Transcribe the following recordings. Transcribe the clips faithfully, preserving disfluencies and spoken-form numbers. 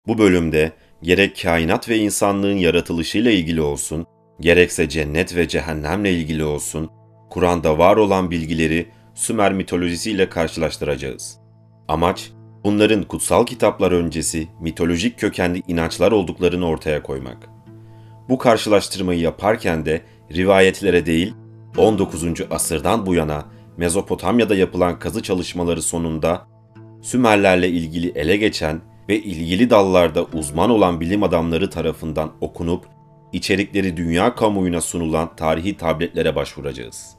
Bu bölümde gerek kainat ve insanlığın yaratılışıyla ilgili olsun, gerekse cennet ve cehennemle ilgili olsun, Kur'an'da var olan bilgileri Sümer mitolojisiyle karşılaştıracağız. Amaç, bunların kutsal kitaplar öncesi mitolojik kökenli inançlar olduklarını ortaya koymak. Bu karşılaştırmayı yaparken de rivayetlere değil, on dokuzuncu asırdan bu yana Mezopotamya'da yapılan kazı çalışmaları sonunda Sümerlerle ilgili ele geçen ve ilgili dallarda uzman olan bilim adamları tarafından okunup içerikleri dünya kamuoyuna sunulan tarihi tabletlere başvuracağız.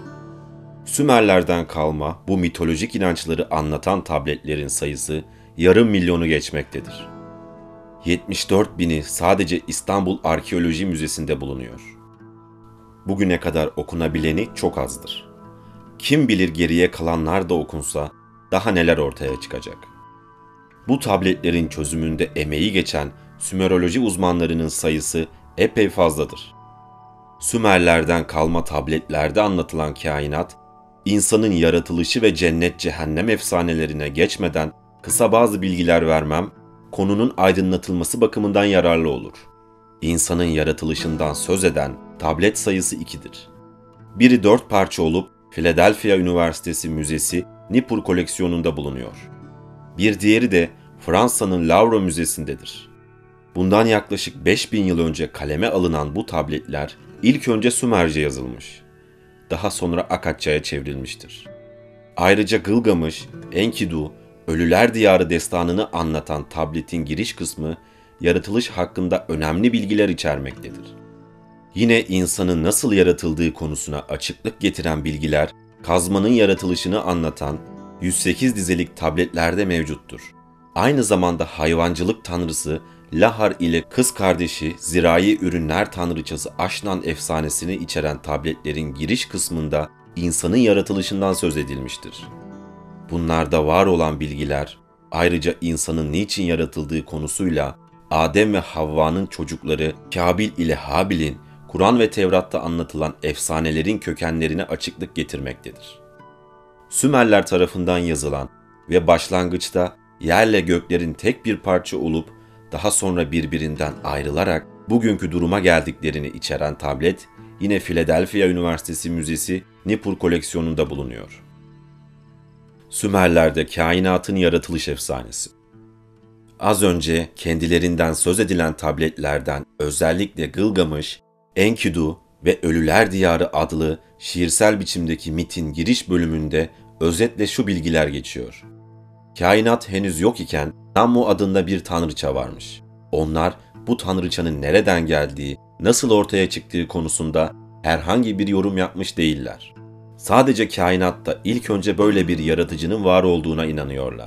Sümerlerden kalma bu mitolojik inançları anlatan tabletlerin sayısı yarım milyonu geçmektedir. yetmiş dört bini sadece İstanbul Arkeoloji Müzesi'nde bulunuyor. Bugüne kadar okunabileni çok azdır. Kim bilir geriye kalanlar da okunsa daha neler ortaya çıkacak. Bu tabletlerin çözümünde emeği geçen Sümeroloji uzmanlarının sayısı epey fazladır. Sümerlerden kalma tabletlerde anlatılan kainat, insanın yaratılışı ve cennet cehennem efsanelerine geçmeden kısa bazı bilgiler vermem, konunun aydınlatılması bakımından yararlı olur. İnsanın yaratılışından söz eden tablet sayısı ikidir. Biri dört parça olup Philadelphia Üniversitesi Müzesi Nippur koleksiyonunda bulunuyor. Bir diğeri de Fransa'nın Louvre Müzesi'ndedir. Bundan yaklaşık beş bin yıl önce kaleme alınan bu tabletler ilk önce Sümerce yazılmış. Daha sonra Akatça'ya çevrilmiştir. Ayrıca Gılgamış, Enkidu, Ölüler Diyarı destanını anlatan tabletin giriş kısmı yaratılış hakkında önemli bilgiler içermektedir. Yine insanın nasıl yaratıldığı konusuna açıklık getiren bilgiler, kazmanın yaratılışını anlatan yüz sekiz dizelik tabletlerde mevcuttur. Aynı zamanda hayvancılık tanrısı Lahar ile kız kardeşi zirai ürünler tanrıçası Aşnan efsanesini içeren tabletlerin giriş kısmında insanın yaratılışından söz edilmiştir. Bunlarda var olan bilgiler, ayrıca insanın niçin yaratıldığı konusuyla Adem ve Havva'nın çocukları Kabil ile Habil'in Kur'an ve Tevrat'ta anlatılan efsanelerin kökenlerine açıklık getirmektedir. Sümerler tarafından yazılan ve başlangıçta yerle göklerin tek bir parça olup daha sonra birbirinden ayrılarak bugünkü duruma geldiklerini içeren tablet yine Philadelphia Üniversitesi Müzesi Nippur koleksiyonunda bulunuyor. Sümerler'de kainatın yaratılış efsanesi. Az önce kendilerinden söz edilen tabletlerden özellikle Gılgamış, Enkidu ve Ölüler Diyarı adlı şiirsel biçimdeki mitin giriş bölümünde özetle şu bilgiler geçiyor. Kainat henüz yok iken Nammu adında bir tanrıça varmış. Onlar bu tanrıçanın nereden geldiği, nasıl ortaya çıktığı konusunda herhangi bir yorum yapmış değiller. Sadece kainatta ilk önce böyle bir yaratıcının var olduğuna inanıyorlar.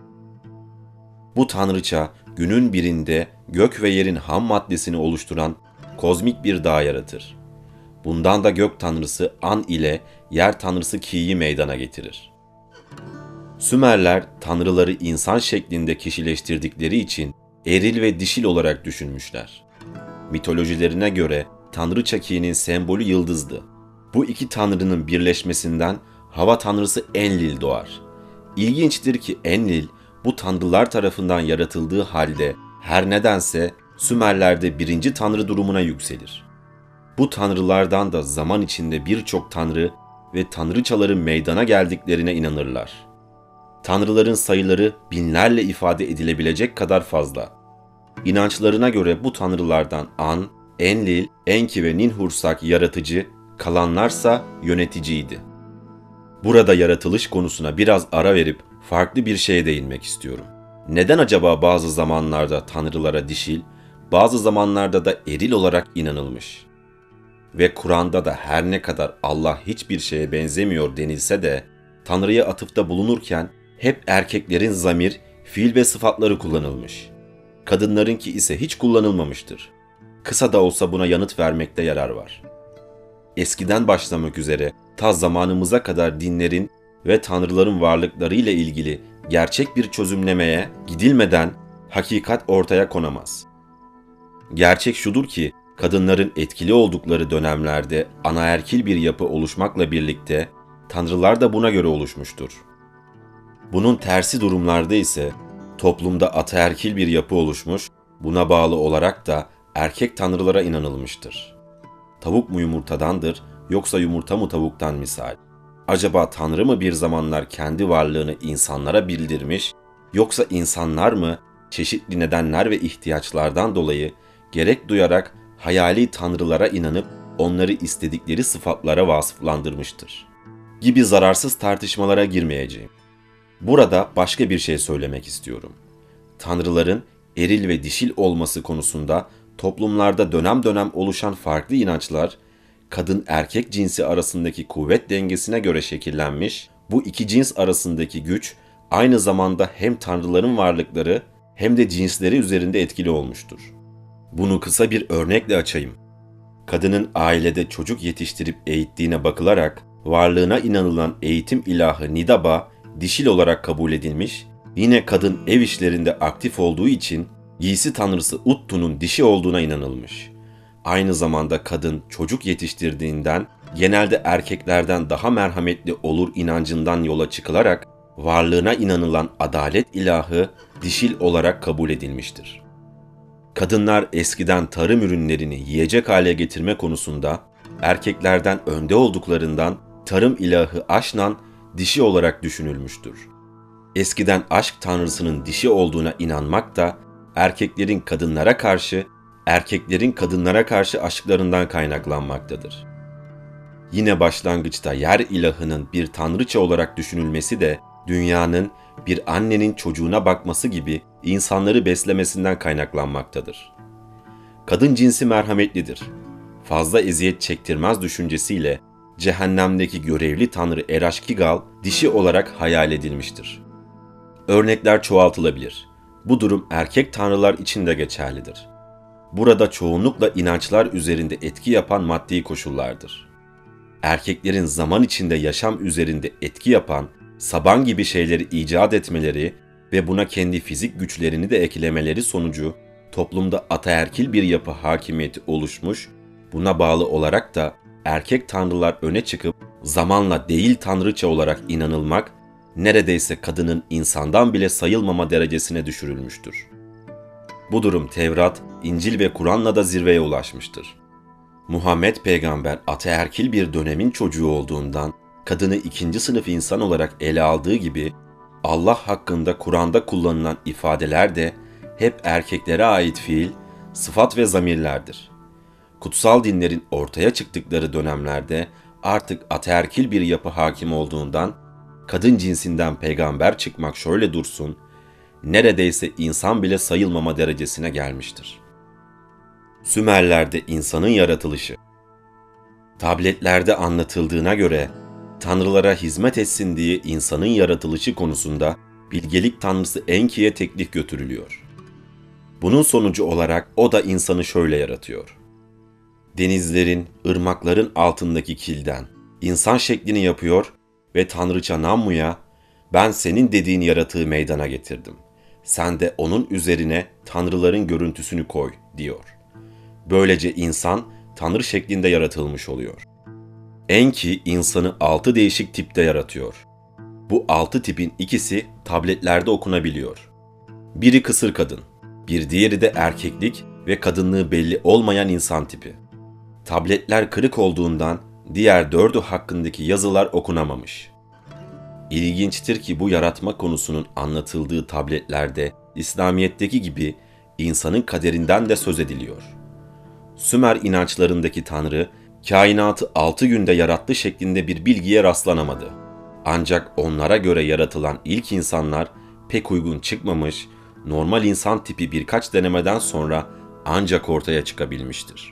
Bu tanrıça günün birinde gök ve yerin ham maddesini oluşturan kozmik bir dağ yaratır. Bundan da gök tanrısı An ile yer tanrısı Ki'yi meydana getirir. Sümerler tanrıları insan şeklinde kişileştirdikleri için eril ve dişil olarak düşünmüşler. Mitolojilerine göre tanrıça Ki'nin sembolü yıldızdı. Bu iki tanrının birleşmesinden hava tanrısı Enlil doğar. İlginçtir ki Enlil bu tanrılar tarafından yaratıldığı halde her nedense Sümerler'de birinci tanrı durumuna yükselir. Bu tanrılardan da zaman içinde birçok tanrı ve tanrıçaların meydana geldiklerine inanırlar. Tanrıların sayıları binlerle ifade edilebilecek kadar fazla. İnançlarına göre bu tanrılardan An, Enlil, Enki ve Ninhursak yaratıcı, kalanlarsa yöneticiydi. Burada yaratılış konusuna biraz ara verip farklı bir şeye değinmek istiyorum. Neden acaba bazı zamanlarda tanrılara dişil, bazı zamanlarda da eril olarak inanılmış? Ve Kur'an'da da her ne kadar Allah hiçbir şeye benzemiyor denilse de Tanrı'ya atıfta bulunurken hep erkeklerin zamir, fiil ve sıfatları kullanılmış. Kadınlarınki ise hiç kullanılmamıştır. Kısa da olsa buna yanıt vermekte yarar var. Eskiden başlamak üzere ta zamanımıza kadar dinlerin ve tanrıların varlıkları ile ilgili gerçek bir çözümlemeye gidilmeden hakikat ortaya konamaz. Gerçek şudur ki kadınların etkili oldukları dönemlerde anaerkil bir yapı oluşmakla birlikte tanrılar da buna göre oluşmuştur. Bunun tersi durumlarda ise Toplumda ataerkil bir yapı oluşmuş, buna bağlı olarak da erkek tanrılara inanılmıştır. Tavuk mu yumurtadandır, yoksa yumurta mı tavuktan misal? Acaba Tanrı mı bir zamanlar kendi varlığını insanlara bildirmiş, yoksa insanlar mı çeşitli nedenler ve ihtiyaçlardan dolayı gerek duyarak hayali tanrılara inanıp onları istedikleri sıfatlara vasıflandırmıştır? Gibi zararsız tartışmalara girmeyeceğim. Burada başka bir şey söylemek istiyorum. Tanrıların eril ve dişil olması konusunda toplumlarda dönem dönem oluşan farklı inançlar, kadın erkek cinsi arasındaki kuvvet dengesine göre şekillenmiş, bu iki cins arasındaki güç aynı zamanda hem tanrıların varlıkları hem de cinsleri üzerinde etkili olmuştur. Bunu kısa bir örnekle açayım. Kadının ailede çocuk yetiştirip eğittiğine bakılarak varlığına inanılan eğitim ilahı Nidaba dişil olarak kabul edilmiş, yine kadın ev işlerinde aktif olduğu için giysi tanrısı Uttu'nun dişi olduğuna inanılmış. Aynı zamanda kadın çocuk yetiştirdiğinden genelde erkeklerden daha merhametli olur inancından yola çıkılarak varlığına inanılan adalet ilahı dişil olarak kabul edilmiştir. Kadınlar eskiden tarım ürünlerini yiyecek hale getirme konusunda erkeklerden önde olduklarından tarım ilahı Aşnan dişi olarak düşünülmüştür. Eskiden aşk tanrısının dişi olduğuna inanmak da erkeklerin kadınlara karşı, erkeklerin kadınlara karşı aşklarından kaynaklanmaktadır. Yine başlangıçta yer ilahının bir tanrıça olarak düşünülmesi de dünyanın bir annenin çocuğuna bakması gibi insanları beslemesinden kaynaklanmaktadır. Kadın cinsi merhametlidir. Fazla eziyet çektirmez düşüncesiyle cehennemdeki görevli tanrı Eraşkigal dişi olarak hayal edilmiştir. Örnekler çoğaltılabilir. Bu durum erkek tanrılar için de geçerlidir. Burada çoğunlukla inançlar üzerinde etki yapan maddi koşullardır. Erkeklerin zaman içinde yaşam üzerinde etki yapan saban gibi şeyleri icat etmeleri ve buna kendi fizik güçlerini de eklemeleri sonucu toplumda ataerkil bir yapı hakimiyeti oluşmuş, buna bağlı olarak da erkek tanrılar öne çıkıp zamanla değil tanrıça olarak inanılmak, neredeyse kadının insandan bile sayılmama derecesine düşürülmüştür. Bu durum Tevrat, İncil ve Kur'an'la da zirveye ulaşmıştır. Muhammed peygamber ataerkil bir dönemin çocuğu olduğundan kadını ikinci sınıf insan olarak ele aldığı gibi Allah hakkında Kur'an'da kullanılan ifadeler de hep erkeklere ait fiil, sıfat ve zamirlerdir. Kutsal dinlerin ortaya çıktıkları dönemlerde artık ataerkil bir yapı hakim olduğundan kadın cinsinden peygamber çıkmak şöyle dursun, neredeyse insan bile sayılmama derecesine gelmiştir. Sümerler'de insanın yaratılışı. Tabletlerde anlatıldığına göre tanrılara hizmet etsin diye insanın yaratılışı konusunda bilgelik tanrısı Enki'ye teklif götürülüyor. Bunun sonucu olarak o da insanı şöyle yaratıyor. Denizlerin, ırmakların altındaki kilden insan şeklini yapıyor ve tanrıça Nammu'ya ben senin dediğin yaratığı meydana getirdim. Sen de onun üzerine tanrıların görüntüsünü koy diyor. Böylece insan tanrı şeklinde yaratılmış oluyor. Enki insanı altı değişik tipte yaratıyor. Bu altı tipin ikisi tabletlerde okunabiliyor. Biri kısır kadın, bir diğeri de erkeklik ve kadınlığı belli olmayan insan tipi. Tabletler kırık olduğundan diğer dördü hakkındaki yazılar okunamamış. İlginçtir ki bu yaratma konusunun anlatıldığı tabletlerde İslamiyet'teki gibi insanın kaderinden de söz ediliyor. Sümer inançlarındaki Tanrı, kainatı altı günde yarattı şeklinde bir bilgiye rastlanamadı. Ancak onlara göre yaratılan ilk insanlar pek uygun çıkmamış, normal insan tipi birkaç denemeden sonra ancak ortaya çıkabilmiştir.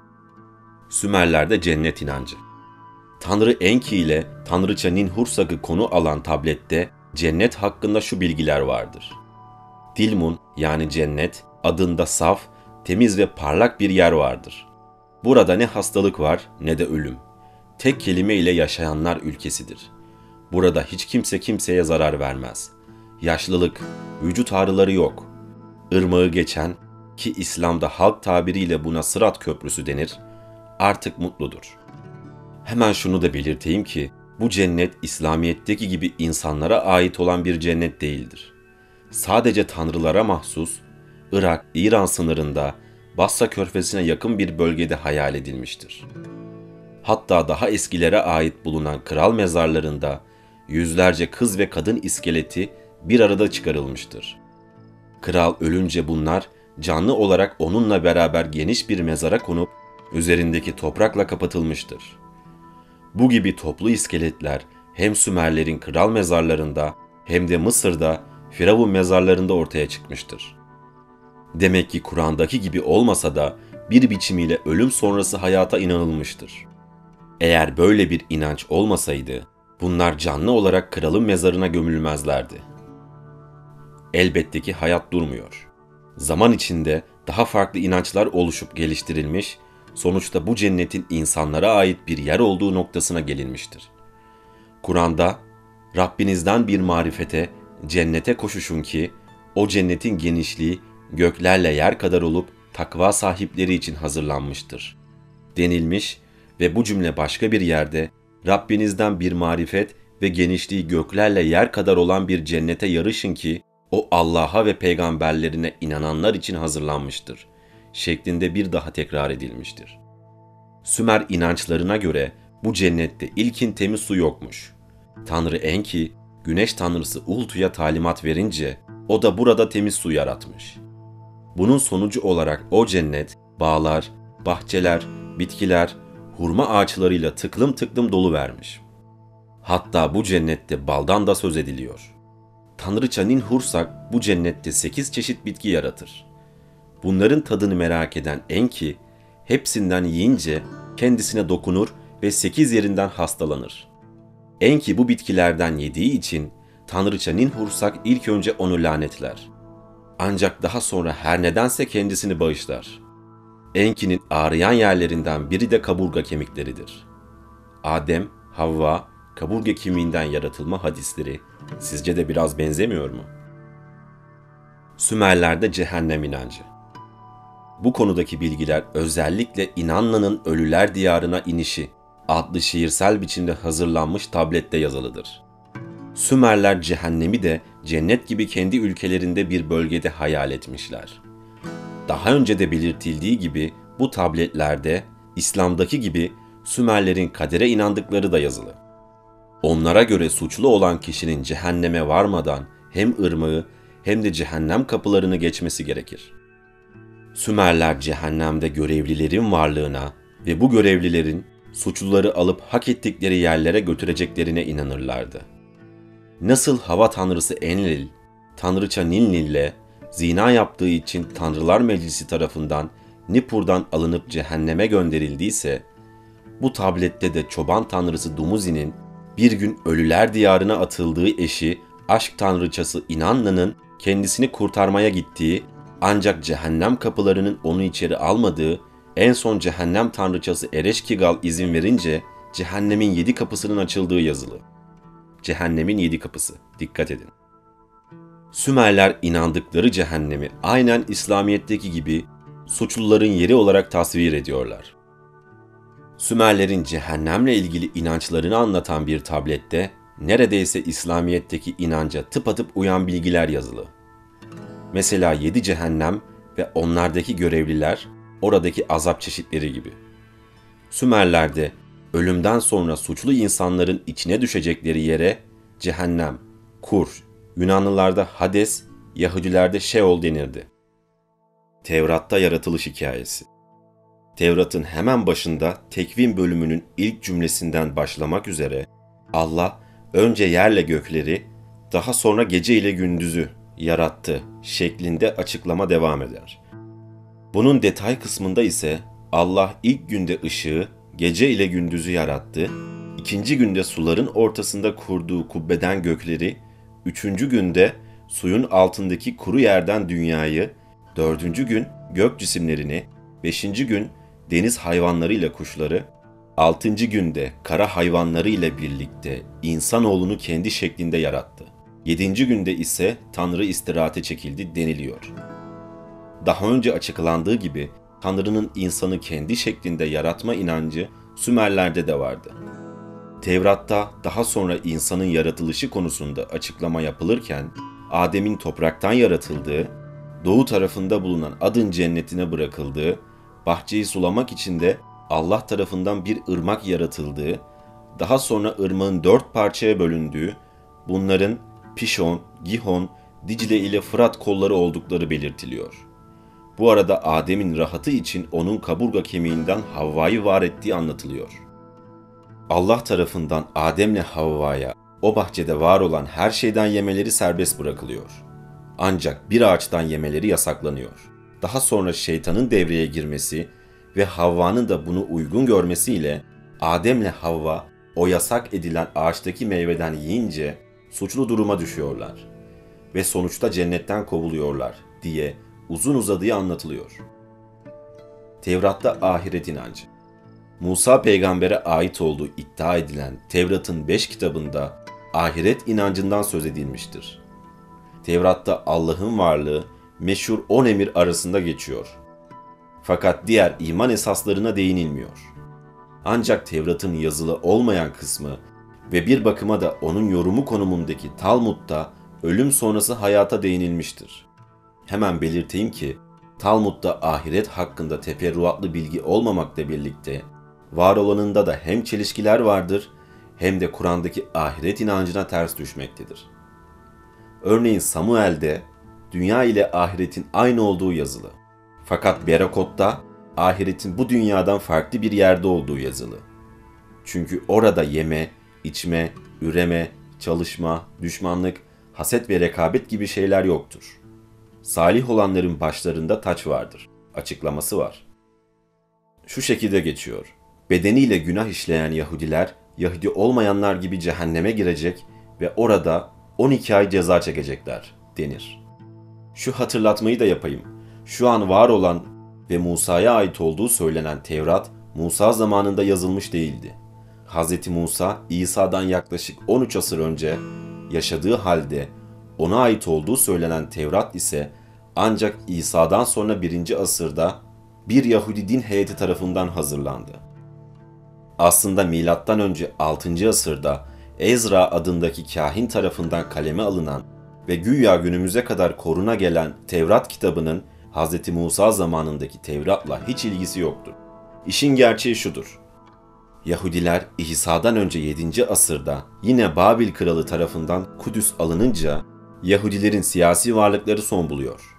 Sümerler'de cennet inancı. Tanrı Enki ile Tanrıça Ninhursag'ı konu alan tablette cennet hakkında şu bilgiler vardır. Dilmun yani cennet adında saf, temiz ve parlak bir yer vardır. Burada ne hastalık var ne de ölüm. Tek kelime ile yaşayanlar ülkesidir. Burada hiç kimse kimseye zarar vermez. Yaşlılık, vücut ağrıları yok. Irmağı geçen, ki İslam'da halk tabiriyle buna Sırat Köprüsü denir, artık mutludur. Hemen şunu da belirteyim ki, bu cennet İslamiyet'teki gibi insanlara ait olan bir cennet değildir. sadece tanrılara mahsus Irak, İran sınırında Basra Körfezi'ne yakın bir bölgede hayal edilmiştir. Hatta daha eskilere ait bulunan kral mezarlarında yüzlerce kız ve kadın iskeleti bir arada çıkarılmıştır. Kral ölünce bunlar canlı olarak onunla beraber geniş bir mezara konup üzerindeki toprakla kapatılmıştır. Bu gibi toplu iskeletler hem Sümerlerin kral mezarlarında hem de Mısır'da Firavun mezarlarında ortaya çıkmıştır. Demek ki Kur'an'daki gibi olmasa da bir biçimiyle ölüm sonrası hayata inanılmıştır. Eğer böyle bir inanç olmasaydı, bunlar canlı olarak kralın mezarına gömülmezlerdi. Elbette ki hayat durmuyor. Zaman içinde daha farklı inançlar oluşup geliştirilmiş, sonuçta bu cennetin insanlara ait bir yer olduğu noktasına gelinmiştir. Kur'an'da, Rabbinizden bir marifete, cennete koşuşun ki, o cennetin genişliği göklerle yer kadar olup takva sahipleri için hazırlanmıştır denilmiş ve bu cümle başka bir yerde Rabbinizden bir marifet ve genişliği göklerle yer kadar olan bir cennete yarışın ki o Allah'a ve peygamberlerine inananlar için hazırlanmıştır şeklinde bir daha tekrar edilmiştir. Sümer inançlarına göre bu cennette ilkin temiz su yokmuş. Tanrı Enki, güneş tanrısı Ultu'ya talimat verince o da burada temiz su yaratmış. Bunun sonucu olarak o cennet, bağlar, bahçeler, bitkiler, hurma ağaçlarıyla tıklım tıklım dolu vermiş. Hatta bu cennette baldan da söz ediliyor. Tanrıça Ninhursak bu cennette sekiz çeşit bitki yaratır. Bunların tadını merak eden Enki, hepsinden yiyince kendisine dokunur ve sekiz yerinden hastalanır. Enki bu bitkilerden yediği için Tanrıça Ninhursak ilk önce onu lanetler. Ancak daha sonra her nedense kendisini bağışlar. Enki'nin ağrıyan yerlerinden biri de kaburga kemikleridir. Adem, Havva, kaburga kemiğinden yaratılma hadisleri sizce de biraz benzemiyor mu? Sümerler'de cehennem inancı. Bu konudaki bilgiler özellikle İnanlı'nın Ölüler Diyarına İnişi adlı şiirsel biçimde hazırlanmış tablette yazılıdır. Sümerler cehennemi de cennet gibi kendi ülkelerinde bir bölgede hayal etmişler. Daha önce de belirtildiği gibi bu tabletlerde İslam'daki gibi Sümerlerin kadere inandıkları da yazılı. Onlara göre suçlu olan kişinin cehenneme varmadan hem ırmağı hem de cehennem kapılarını geçmesi gerekir. Sümerler cehennemde görevlilerin varlığına ve bu görevlilerin suçluları alıp hak ettikleri yerlere götüreceklerine inanırlardı. Nasıl hava tanrısı Enlil, tanrıça Ninlil ile zina yaptığı için Tanrılar Meclisi tarafından Nippur'dan alınıp cehenneme gönderildiyse, bu tablette de çoban tanrısı Dumuzi'nin bir gün Ölüler Diyarına atıldığı eşi aşk tanrıçası İnanlı'nın kendisini kurtarmaya gittiği ancak cehennem kapılarının onu içeri almadığı, en son cehennem tanrıçası Ereşkigal izin verince cehennemin yedi kapısının açıldığı yazılı. Cehennemin yedi kapısı, dikkat edin. Sümerler inandıkları cehennemi aynen İslamiyet'teki gibi suçluların yeri olarak tasvir ediyorlar. Sümerlerin cehennemle ilgili inançlarını anlatan bir tablette neredeyse İslamiyet'teki inanca tıpatıp uyan bilgiler yazılı. Mesela yedi cehennem ve onlardaki görevliler, oradaki azap çeşitleri gibi. Sümerler'de ölümden sonra suçlu insanların içine düşecekleri yere cehennem, Kur, Yunanlılarda Hades, Yahudilerde Şeol denirdi. Tevrat'ta yaratılış hikayesi. Tevrat'ın hemen başında Tekvin bölümünün ilk cümlesinden başlamak üzere Allah önce yerle gökleri, daha sonra gece ile gündüzü yarattı şeklinde açıklama devam eder. Bunun detay kısmında ise Allah ilk günde ışığı, gece ile gündüzü yarattı, ikinci günde suların ortasında kurduğu kubbeden gökleri, üçüncü günde suyun altındaki kuru yerden dünyayı, dördüncü gün gök cisimlerini, beşinci gün deniz hayvanlarıyla kuşları, altıncı günde kara hayvanlarıyla birlikte insanoğlunu kendi şeklinde yarattı. Yedinci günde ise Tanrı istirahate çekildi deniliyor. Daha önce açıklandığı gibi Tanrı'nın insanı kendi şeklinde yaratma inancı Sümerler'de de vardı. Tevrat'ta daha sonra insanın yaratılışı konusunda açıklama yapılırken Adem'in topraktan yaratıldığı, doğu tarafında bulunan Adın cennetine bırakıldığı, bahçeyi sulamak için de Allah tarafından bir ırmak yaratıldığı, daha sonra ırmağın dört parçaya bölündüğü, bunların Pişon, Gihon, Dicle ile Fırat kolları oldukları belirtiliyor. Bu arada Adem'in rahatı için onun kaburga kemiğinden Havva'yı var ettiği anlatılıyor. Allah tarafından Adem'le Havva'ya o bahçede var olan her şeyden yemeleri serbest bırakılıyor. Ancak bir ağaçtan yemeleri yasaklanıyor. Daha sonra şeytanın devreye girmesi ve Havva'nın da bunu uygun görmesiyle Adem'le Havva o yasak edilen ağaçtaki meyveden yiyince suçlu duruma düşüyorlar ve sonuçta cennetten kovuluyorlar diye uzun uzadıya anlatılıyor. Tevrat'ta ahiret inancı. Musa peygambere ait olduğu iddia edilen Tevrat'ın beş kitabında ahiret inancından söz edilmiştir. Tevrat'ta Allah'ın varlığı meşhur on emir arasında geçiyor. Fakat diğer iman esaslarına değinilmiyor. Ancak Tevrat'ın yazılı olmayan kısmı ve bir bakıma da onun yorumu konumundaki Talmud'da ölüm sonrası hayata değinilmiştir. Hemen belirteyim ki Talmud'da ahiret hakkında teferruatlı bilgi olmamakla birlikte var olanında da hem çelişkiler vardır hem de Kur'an'daki ahiret inancına ters düşmektedir. Örneğin Samuel'de dünya ile ahiretin aynı olduğu yazılı. Fakat Berakot'ta ahiretin bu dünyadan farklı bir yerde olduğu yazılı. Çünkü orada yeme, içme, üreme, çalışma, düşmanlık, haset ve rekabet gibi şeyler yoktur. Salih olanların başlarında taç vardır. Açıklaması var. Şu şekilde geçiyor. Bedeniyle günah işleyen Yahudiler, Yahudi olmayanlar gibi cehenneme girecek ve orada on iki ay ceza çekecekler denir. Şu hatırlatmayı da yapayım. Şu an var olan ve Musa'ya ait olduğu söylenen Tevrat, Musa zamanında yazılmış değildi. Hz. Musa, İsa'dan yaklaşık on üç asır önce yaşadığı halde ona ait olduğu söylenen Tevrat ise ancak İsa'dan sonra birinci asırda bir Yahudi din heyeti tarafından hazırlandı. Aslında milattan önce altıncı asırda Ezra adındaki kahin tarafından kaleme alınan ve güya günümüze kadar koruna gelen Tevrat kitabının Hz. Musa zamanındaki Tevrat'la hiç ilgisi yoktur. İşin gerçeği şudur. Yahudiler İsa'dan önce yedinci asırda yine Babil kralı tarafından Kudüs alınınca Yahudilerin siyasi varlıkları son buluyor.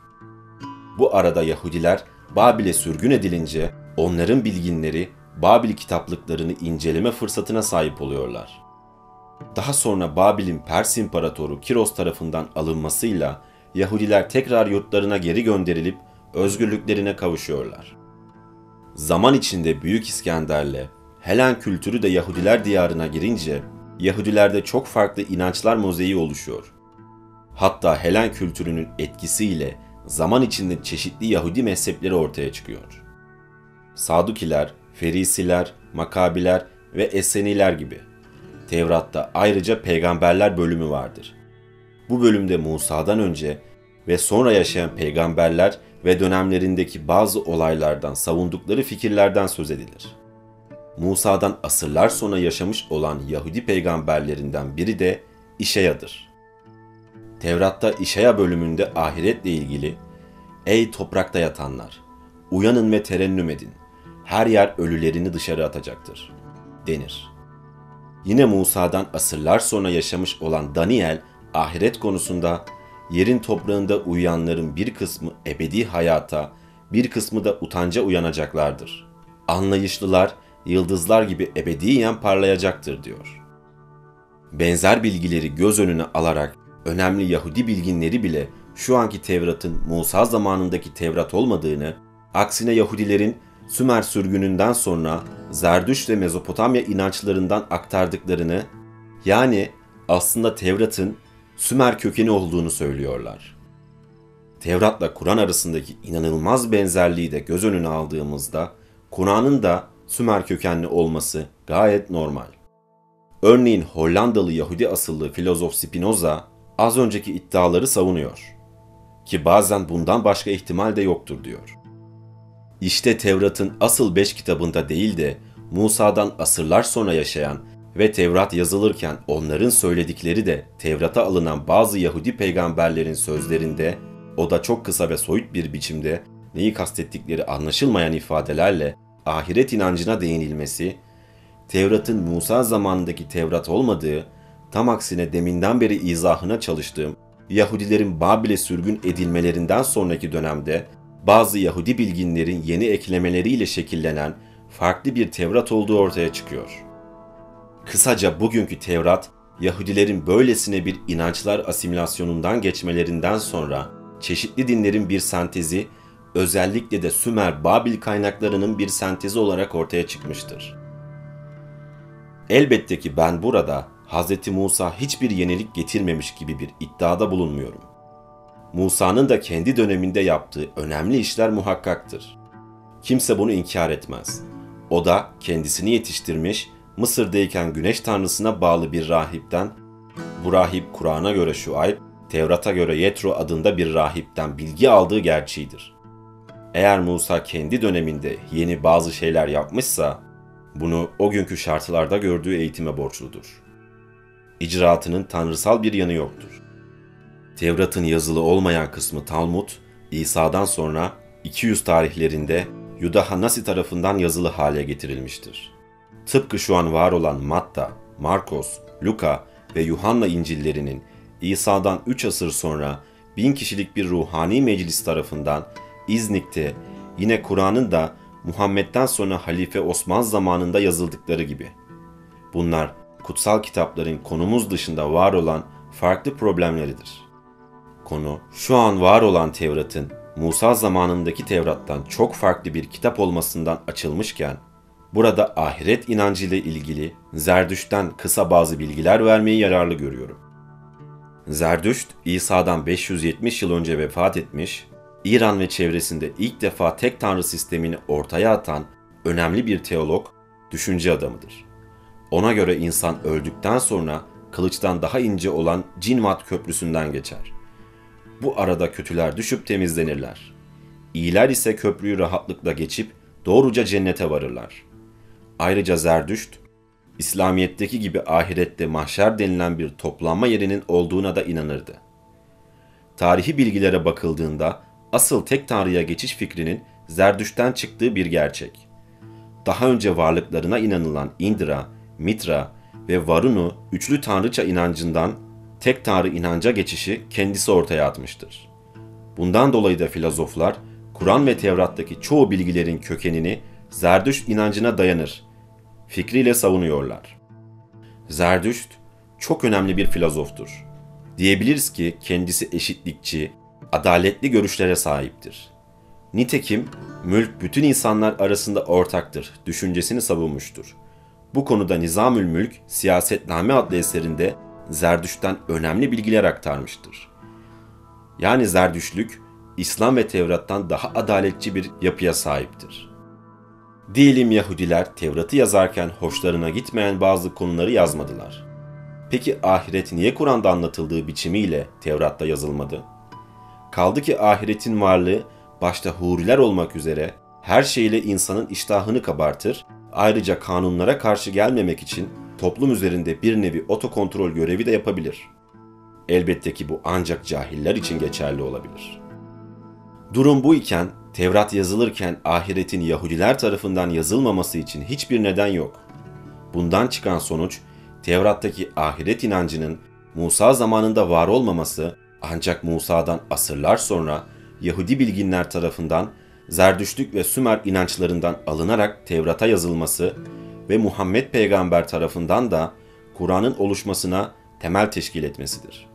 Bu arada Yahudiler Babil'e sürgün edilince onların bilginleri Babil kitaplıklarını inceleme fırsatına sahip oluyorlar. Daha sonra Babil'in Pers İmparatoru Kiros tarafından alınmasıyla Yahudiler tekrar yurtlarına geri gönderilip özgürlüklerine kavuşuyorlar. Zaman içinde Büyük İskender'le Helen kültürü de Yahudiler diyarına girince Yahudilerde çok farklı inançlar mozaiği oluşuyor. Hatta Helen kültürünün etkisiyle zaman içinde çeşitli Yahudi mezhepleri ortaya çıkıyor. Sadukiler, Ferisiler, Makabiler ve Esseniler gibi. Tevrat'ta ayrıca peygamberler bölümü vardır. Bu bölümde Musa'dan önce ve sonra yaşayan peygamberler ve dönemlerindeki bazı olaylardan savundukları fikirlerden söz edilir. Musa'dan asırlar sonra yaşamış olan Yahudi peygamberlerinden biri de İşeya'dır. Tevrat'ta İşeya bölümünde ahiretle ilgili "Ey toprakta yatanlar, uyanın ve terennüm edin, her yer ölülerini dışarı atacaktır" denir. Yine Musa'dan asırlar sonra yaşamış olan Daniel, ahiret konusunda yerin toprağında uyuyanların bir kısmı ebedi hayata, bir kısmı da utanca uyanacaklardır. Anlayışlılar, yıldızlar gibi ebediyen parlayacaktır diyor. Benzer bilgileri göz önüne alarak önemli Yahudi bilginleri bile şu anki Tevrat'ın Musa zamanındaki Tevrat olmadığını, aksine Yahudilerin Sümer sürgününden sonra Zerdüşt ve Mezopotamya inançlarından aktardıklarını, yani aslında Tevrat'ın Sümer kökeni olduğunu söylüyorlar. Tevrat'la Kur'an arasındaki inanılmaz benzerliği de göz önüne aldığımızda Kur'an'ın da Sümer kökenli olması gayet normal. Örneğin Hollandalı Yahudi asıllı filozof Spinoza az önceki iddiaları savunuyor. Ki bazen bundan başka ihtimal de yoktur diyor. İşte Tevrat'ın asıl beş kitabında değil de Musa'dan asırlar sonra yaşayan ve Tevrat yazılırken onların söyledikleri de Tevrat'a alınan bazı Yahudi peygamberlerin sözlerinde, o da çok kısa ve soyut bir biçimde neyi kastettikleri anlaşılmayan ifadelerle ahiret inancına değinilmesi, Tevrat'ın Musa zamanındaki Tevrat olmadığı, tam aksine deminden beri izahına çalıştığım Yahudilerin Babil'e sürgün edilmelerinden sonraki dönemde bazı Yahudi bilginlerin yeni eklemeleriyle şekillenen farklı bir Tevrat olduğu ortaya çıkıyor. Kısaca bugünkü Tevrat, Yahudilerin böylesine bir inançlar asimilasyonundan geçmelerinden sonra çeşitli dinlerin bir sentezi, özellikle de Sümer-Babil kaynaklarının bir sentezi olarak ortaya çıkmıştır. Elbette ki ben burada Hz. Musa hiçbir yenilik getirmemiş gibi bir iddiada bulunmuyorum. Musa'nın da kendi döneminde yaptığı önemli işler muhakkaktır. Kimse bunu inkar etmez. O da kendisini yetiştirmiş, Mısır'dayken güneş tanrısına bağlı bir rahipten, bu rahip Kur'an'a göre Şuayb, Tevrat'a göre Yetro adında bir rahipten bilgi aldığı gerçeğidir. Eğer Musa kendi döneminde yeni bazı şeyler yapmışsa, bunu o günkü şartlarda gördüğü eğitime borçludur. İcraatının tanrısal bir yanı yoktur. Tevrat'ın yazılı olmayan kısmı Talmud, İsa'dan sonra iki yüz tarihlerinde Yuda Hanasi tarafından yazılı hale getirilmiştir. Tıpkı şu an var olan Matta, Markos, Luka ve Yuhanna İncillerinin İsa'dan üç asır sonra bin kişilik bir ruhani meclis tarafından İznik'te, yine Kur'an'ın da Muhammed'den sonra Halife Osman zamanında yazıldıkları gibi. Bunlar kutsal kitapların konumuz dışında var olan farklı problemleridir. Konu şu an var olan Tevrat'ın Musa zamanındaki Tevrat'tan çok farklı bir kitap olmasından açılmışken, burada ahiret inancıyla ilgili Zerdüşt'ten kısa bazı bilgiler vermeyi yararlı görüyorum. Zerdüşt, İsa'dan beş yüz yetmiş yıl önce vefat etmiş, İran ve çevresinde ilk defa tek tanrı sistemini ortaya atan önemli bir teolog, düşünce adamıdır. Ona göre insan öldükten sonra kılıçtan daha ince olan Cinvat Köprüsü'nden geçer. Bu arada kötüler düşüp temizlenirler. İyiler ise köprüyü rahatlıkla geçip doğruca cennete varırlar. Ayrıca Zerdüşt, İslamiyet'teki gibi ahirette mahşer denilen bir toplanma yerinin olduğuna da inanırdı. Tarihi bilgilere bakıldığında asıl tek tanrıya geçiş fikrinin Zerdüşt'ten çıktığı bir gerçek. Daha önce varlıklarına inanılan Indra, Mitra ve Varunu üçlü tanrıça inancından tek tanrı inanca geçişi kendisi ortaya atmıştır. Bundan dolayı da filozoflar Kur'an ve Tevrat'taki çoğu bilgilerin kökenini Zerdüşt inancına dayanır fikriyle savunuyorlar. Zerdüşt çok önemli bir filozoftur. Diyebiliriz ki kendisi eşitlikçi, adaletli görüşlere sahiptir. Nitekim mülk bütün insanlar arasında ortaktır düşüncesini savunmuştur. Bu konuda Nizamül Mülk Siyasetname adlı eserinde Zerdüşt'ten önemli bilgiler aktarmıştır. Yani Zerdüştlük, İslam ve Tevrat'tan daha adaletçi bir yapıya sahiptir. Diyelim Yahudiler Tevrat'ı yazarken hoşlarına gitmeyen bazı konuları yazmadılar. Peki ahiret niye Kur'an'da anlatıldığı biçimiyle Tevrat'ta yazılmadı? Kaldı ki ahiretin varlığı başta huriler olmak üzere her şeyle insanın iştahını kabartır, ayrıca kanunlara karşı gelmemek için toplum üzerinde bir nevi otokontrol görevi de yapabilir. Elbette ki bu ancak cahiller için geçerli olabilir. Durum bu iken Tevrat yazılırken ahiretin Yahudiler tarafından yazılmaması için hiçbir neden yok. Bundan çıkan sonuç Tevrat'taki ahiret inancının Musa zamanında var olmaması, ancak Musa'dan asırlar sonra Yahudi bilginler tarafından Zerdüştlük ve Sümer inançlarından alınarak Tevrat'a yazılması ve Muhammed peygamber tarafından da Kur'an'ın oluşmasına temel teşkil etmesidir.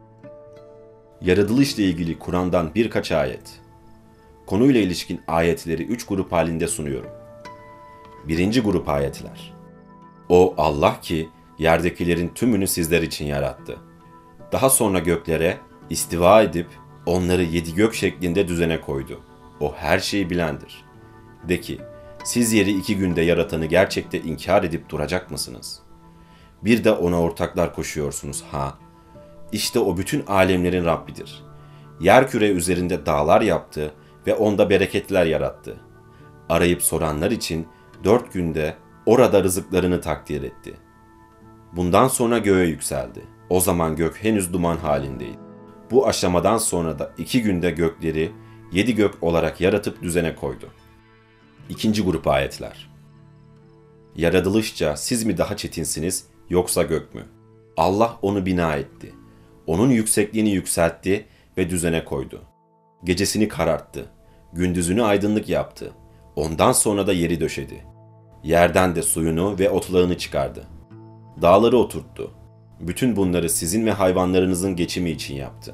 Yaratılışla ilgili Kur'an'dan birkaç ayet. Konuyla ilişkin ayetleri üç grup halinde sunuyorum. Birinci grup ayetler. O Allah ki yerdekilerin tümünü sizler için yarattı. Daha sonra göklere istiva edip onları yedi gök şeklinde düzene koydu. O her şeyi bilendir. De ki, siz yeri iki günde yaratanı gerçekte inkar edip duracak mısınız? Bir de ona ortaklar koşuyorsunuz ha. İşte o bütün alemlerin Rabbidir. Yerküre üzerinde dağlar yaptı ve onda bereketler yarattı. Arayıp soranlar için dört günde orada rızıklarını takdir etti. Bundan sonra göğe yükseldi. O zaman gök henüz duman halindeydi. Bu aşamadan sonra da iki günde gökleri yedi gök olarak yaratıp düzene koydu. İkinci grup ayetler. Yaratılışça siz mi daha çetinsiniz yoksa gök mü? Allah onu bina etti. Onun yüksekliğini yükseltti ve düzene koydu. Gecesini kararttı. Gündüzünü aydınlık yaptı. Ondan sonra da yeri döşedi. Yerden de suyunu ve otlağını çıkardı. Dağları oturttu. Bütün bunları sizin ve hayvanlarınızın geçimi için yaptı.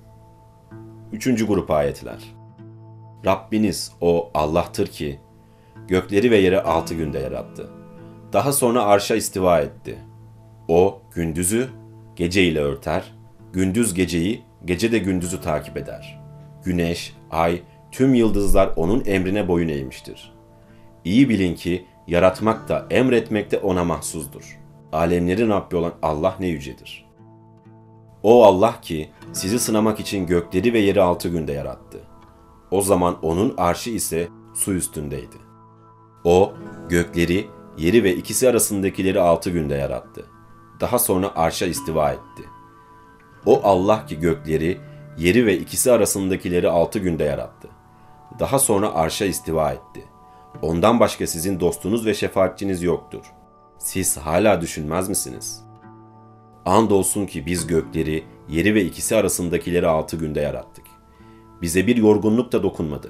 Üçüncü grup ayetler. Rabbiniz o Allah'tır ki, gökleri ve yeri altı günde yarattı. Daha sonra arşa istiva etti. O gündüzü gece ile örter, gündüz geceyi, gece de gündüzü takip eder. Güneş, ay, tüm yıldızlar onun emrine boyun eğmiştir. İyi bilin ki yaratmak da emretmek de ona mahsustur. Alemlerin Rabbi olan Allah ne yücedir. O Allah ki sizi sınamak için gökleri ve yeri altı günde yarattı. O zaman onun arşı ise su üstündeydi. O gökleri, yeri ve ikisi arasındakileri altı günde yarattı. Daha sonra arşa istiva etti. O Allah ki gökleri, yeri ve ikisi arasındakileri altı günde yarattı. Daha sonra arşa istiva etti. Ondan başka sizin dostunuz ve şefaatçiniz yoktur. Siz hala düşünmez misiniz? Andolsun ki biz gökleri, yeri ve ikisi arasındakileri altı günde yarattık. Bize bir yorgunluk da dokunmadı.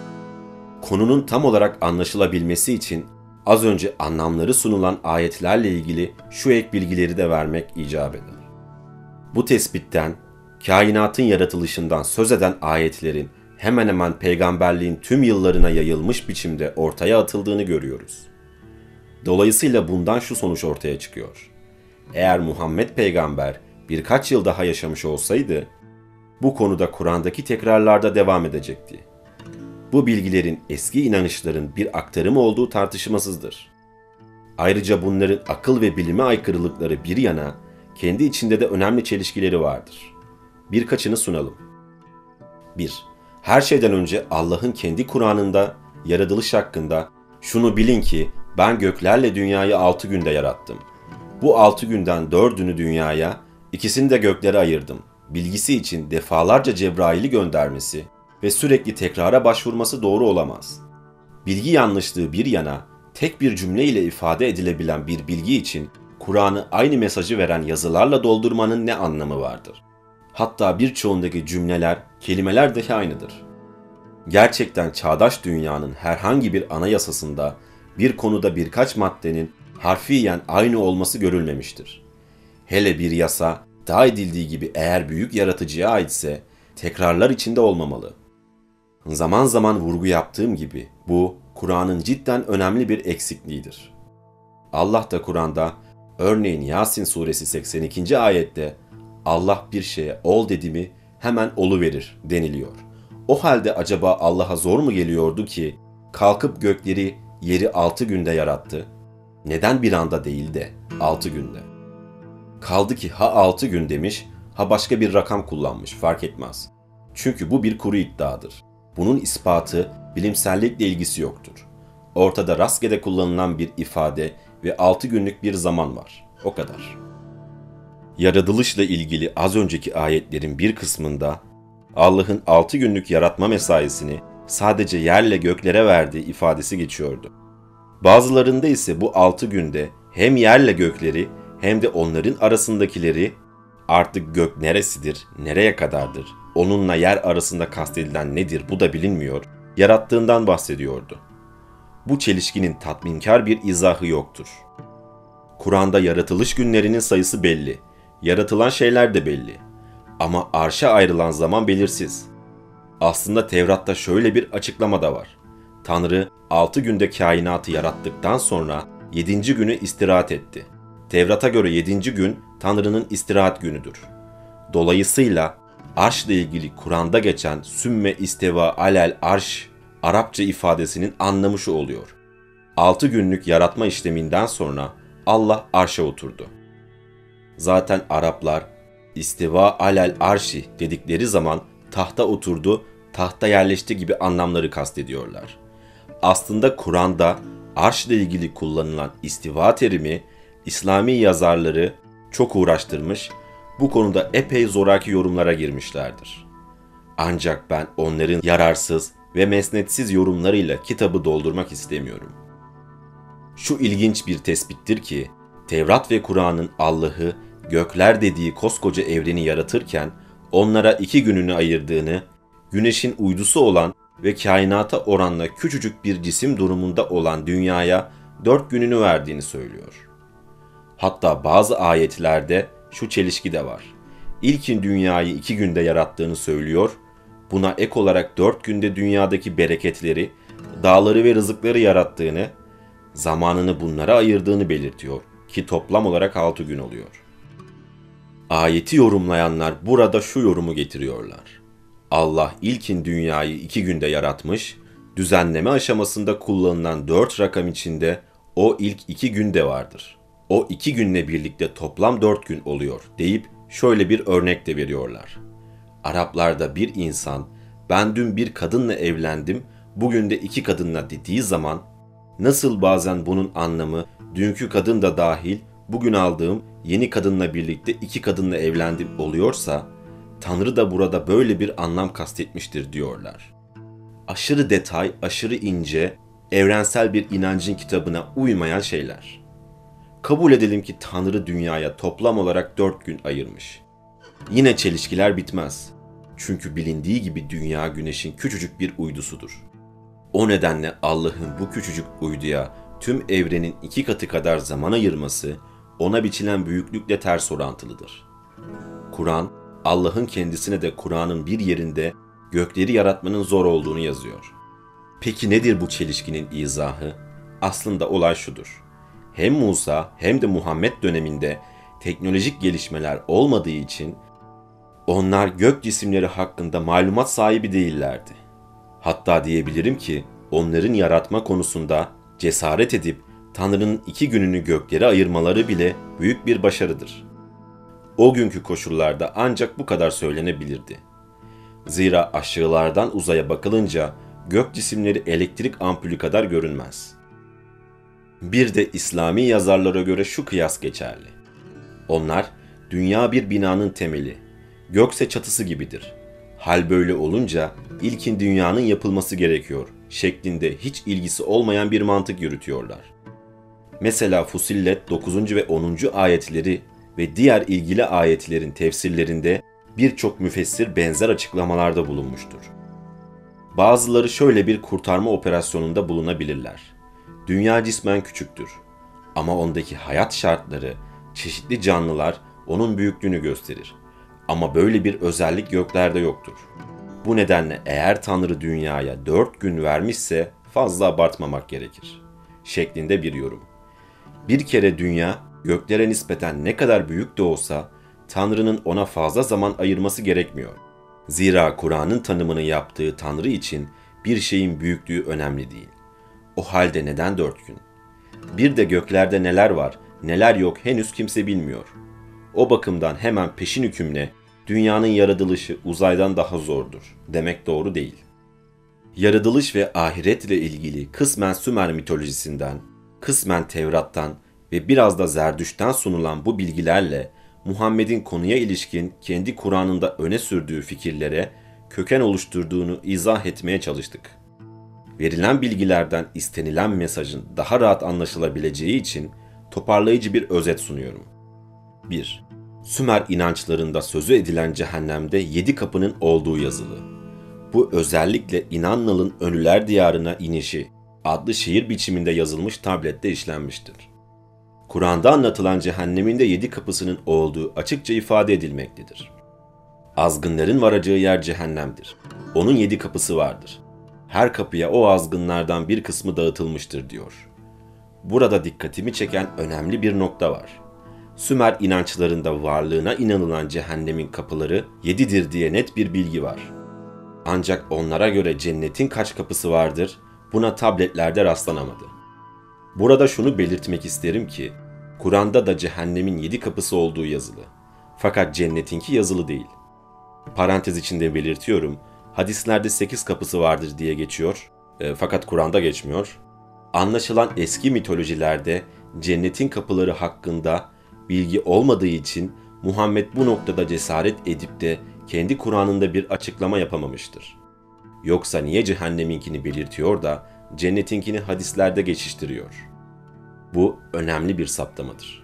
Konunun tam olarak anlaşılabilmesi için az önce anlamları sunulan ayetlerle ilgili şu ek bilgileri de vermek icap eder. Bu tespitten, kainatın yaratılışından söz eden ayetlerin hemen hemen peygamberliğin tüm yıllarına yayılmış biçimde ortaya atıldığını görüyoruz. Dolayısıyla bundan şu sonuç ortaya çıkıyor. Eğer Muhammed peygamber birkaç yıl daha yaşamış olsaydı, bu konuda Kur'an'daki tekrarlarda devam edecekti. Bu bilgilerin eski inanışların bir aktarımı olduğu tartışmasızdır. Ayrıca bunların akıl ve bilime aykırılıkları bir yana, kendi içinde de önemli çelişkileri vardır. Birkaçını sunalım. bir. Her şeyden önce Allah'ın kendi Kur'an'ında yaratılış hakkında şunu bilin ki ben göklerle dünyayı altı günde yarattım. Bu altı günden dördünü dünyaya, ikisini de göklere ayırdım. Bilgisi için defalarca Cebrail'i göndermesi ve sürekli tekrara başvurması doğru olamaz. Bilgi yanlışlığı bir yana, tek bir cümle ile ifade edilebilen bir bilgi için Kur'an'ı aynı mesajı veren yazılarla doldurmanın ne anlamı vardır? Hatta birçoğundaki cümleler, kelimeler dahi aynıdır. Gerçekten çağdaş dünyanın herhangi bir anayasasında bir konuda birkaç maddenin harfiyen aynı olması görülmemiştir. Hele bir yasa, iddia edildiği gibi eğer büyük yaratıcıya aitse tekrarlar içinde olmamalı. Zaman zaman vurgu yaptığım gibi bu Kur'an'ın cidden önemli bir eksikliğidir. Allah da Kur'an'da örneğin Yasin suresi seksen ikinci ayette Allah bir şeye ol dedi mi hemen oluverir deniliyor. O halde acaba Allah'a zor mu geliyordu ki kalkıp gökleri, yeri altı günde yarattı? Neden bir anda değil de altı günde? Kaldı ki ha altı gün demiş, ha başka bir rakam kullanmış, fark etmez. Çünkü bu bir kuru iddiadır. Bunun ispatı bilimsellikle ilgisi yoktur. Ortada rastgele kullanılan bir ifade ve altı günlük bir zaman var. O kadar. Yaratılışla ilgili az önceki ayetlerin bir kısmında Allah'ın altı günlük yaratma mesaisini sadece yerle göklere verdiği ifadesi geçiyordu. Bazılarında ise bu altı günde hem yerle gökleri hem de onların arasındakileri, artık gök neresidir, nereye kadardır, onunla yer arasında kastedilen nedir bu da bilinmiyor, yarattığından bahsediyordu. Bu çelişkinin tatminkar bir izahı yoktur. Kur'an'da yaratılış günlerinin sayısı belli, yaratılan şeyler de belli. Ama arşa ayrılan zaman belirsiz. Aslında Tevrat'ta şöyle bir açıklama da var. Tanrı altı günde kainatı yarattıktan sonra yedinci günü istirahat etti. Tevrat'a göre yedinci gün Tanrı'nın istirahat günüdür. Dolayısıyla arşla ilgili Kur'an'da geçen sümme isteva alel arş Arapça ifadesinin anlamı şu oluyor. altı günlük yaratma işleminden sonra Allah arşa oturdu. Zaten Araplar istiva alel arşi dedikleri zaman tahta oturdu, tahta yerleşti gibi anlamları kastediyorlar. Aslında Kur'an'da arşla ilgili kullanılan istiva terimi İslami yazarları çok uğraştırmış, bu konuda epey zoraki yorumlara girmişlerdir. Ancak ben onların yararsız ve mesnetsiz yorumlarıyla kitabı doldurmak istemiyorum. Şu ilginç bir tespittir ki, Tevrat ve Kur'an'ın Allah'ı gökler dediği koskoca evreni yaratırken onlara iki gününü ayırdığını, güneşin uydusu olan ve kainata oranla küçücük bir cisim durumunda olan dünyaya dört gününü verdiğini söylüyor. Hatta bazı ayetlerde şu çelişki de var. İlkin dünyayı iki günde yarattığını söylüyor, buna ek olarak dört günde dünyadaki bereketleri, dağları ve rızıkları yarattığını, zamanını bunlara ayırdığını belirtiyor ki toplam olarak altı gün oluyor. Ayeti yorumlayanlar burada şu yorumu getiriyorlar. Allah ilkin dünyayı iki günde yaratmış, düzenleme aşamasında kullanılan dört rakam içinde o ilk iki günde vardır. O iki günle birlikte toplam dört gün oluyor deyip şöyle bir örnek de veriyorlar. Araplarda bir insan, ben dün bir kadınla evlendim, bugün de iki kadınla dediği zaman, nasıl bazen bunun anlamı dünkü kadın da dahil bugün aldığım yeni kadınla birlikte iki kadınla evlendim oluyorsa, Tanrı da burada böyle bir anlam kastetmiştir diyorlar. Aşırı detay, aşırı ince, evrensel bir inancın kitabına uymayan şeyler. Kabul edelim ki Tanrı dünyaya toplam olarak dört gün ayırmış. Yine çelişkiler bitmez. Çünkü bilindiği gibi dünya güneşin küçücük bir uydusudur. O nedenle Allah'ın bu küçücük uyduya tüm evrenin iki katı kadar zaman ayırması, ona biçilen büyüklükle ters orantılıdır. Kur'an, Allah'ın kendisine de Kur'an'ın bir yerinde gökleri yaratmanın zor olduğunu yazıyor. Peki nedir bu çelişkinin izahı? Aslında olay şudur. Hem Musa hem de Muhammed döneminde teknolojik gelişmeler olmadığı için onlar gök cisimleri hakkında malumat sahibi değillerdi. Hatta diyebilirim ki onların yaratma konusunda cesaret edip Tanrı'nın iki gününü göklere ayırmaları bile büyük bir başarıdır. O günkü koşullarda ancak bu kadar söylenebilirdi. Zira aşağılardan uzaya bakılınca gök cisimleri elektrik ampulü kadar görünmez. Bir de İslami yazarlara göre şu kıyas geçerli. Onlar, dünya bir binanın temeli, gökse çatısı gibidir. Hal böyle olunca ilkin dünyanın yapılması gerekiyor şeklinde hiç ilgisi olmayan bir mantık yürütüyorlar. Mesela Fusillet dokuzuncu ve onuncu ayetleri ve diğer ilgili ayetlerin tefsirlerinde birçok müfessir benzer açıklamalarda bulunmuştur. Bazıları şöyle bir kurtarma operasyonunda bulunabilirler. Dünya cismen küçüktür ama ondaki hayat şartları, çeşitli canlılar onun büyüklüğünü gösterir. Ama böyle bir özellik göklerde yoktur. Bu nedenle eğer Tanrı dünyaya dört gün vermişse fazla abartmamak gerekir şeklinde bir yorum. Bir kere dünya göklere nispeten ne kadar büyük de olsa Tanrı'nın ona fazla zaman ayırması gerekmiyor. Zira Kur'an'ın tanımını yaptığı Tanrı için bir şeyin büyüklüğü önemli değil. O halde neden dört gün? Bir de göklerde neler var, neler yok henüz kimse bilmiyor. O bakımdan hemen peşin hükümle dünyanın yaratılışı uzaydan daha zordur demek doğru değil. Yaratılış ve ahiretle ilgili kısmen Sümer mitolojisinden, kısmen Tevrat'tan ve biraz da Zerdüşt'ten sunulan bu bilgilerle Muhammed'in konuya ilişkin kendi Kur'an'ında öne sürdüğü fikirlere köken oluşturduğunu izah etmeye çalıştık. Verilen bilgilerden istenilen mesajın daha rahat anlaşılabileceği için toparlayıcı bir özet sunuyorum. bir. Sümer inançlarında sözü edilen cehennemde yedi kapının olduğu yazılı. Bu özellikle İnannal'ın Ölüler Diyarına inişi adlı şiir biçiminde yazılmış tablette işlenmiştir. Kur'an'da anlatılan cehennemin de yedi kapısının olduğu açıkça ifade edilmektedir. Azgınların varacağı yer cehennemdir. Onun yedi kapısı vardır. Her kapıya o azgınlardan bir kısmı dağıtılmıştır diyor. Burada dikkatimi çeken önemli bir nokta var. Sümer inançlarında varlığına inanılan cehennemin kapıları yedidir diye net bir bilgi var. Ancak onlara göre cennetin kaç kapısı vardır, buna tabletlerde rastlanamadı. Burada şunu belirtmek isterim ki, Kur'an'da da cehennemin yedi kapısı olduğu yazılı. Fakat cennetinki yazılı değil. Parantez içinde belirtiyorum, hadislerde sekiz kapısı vardır diye geçiyor, e, fakat Kur'an'da geçmiyor. Anlaşılan eski mitolojilerde cennetin kapıları hakkında bilgi olmadığı için Muhammed bu noktada cesaret edip de kendi Kur'an'ında bir açıklama yapamamıştır. Yoksa niye cehenneminkini belirtiyor da cennetinkini hadislerde geçiştiriyor? Bu önemli bir saptamadır.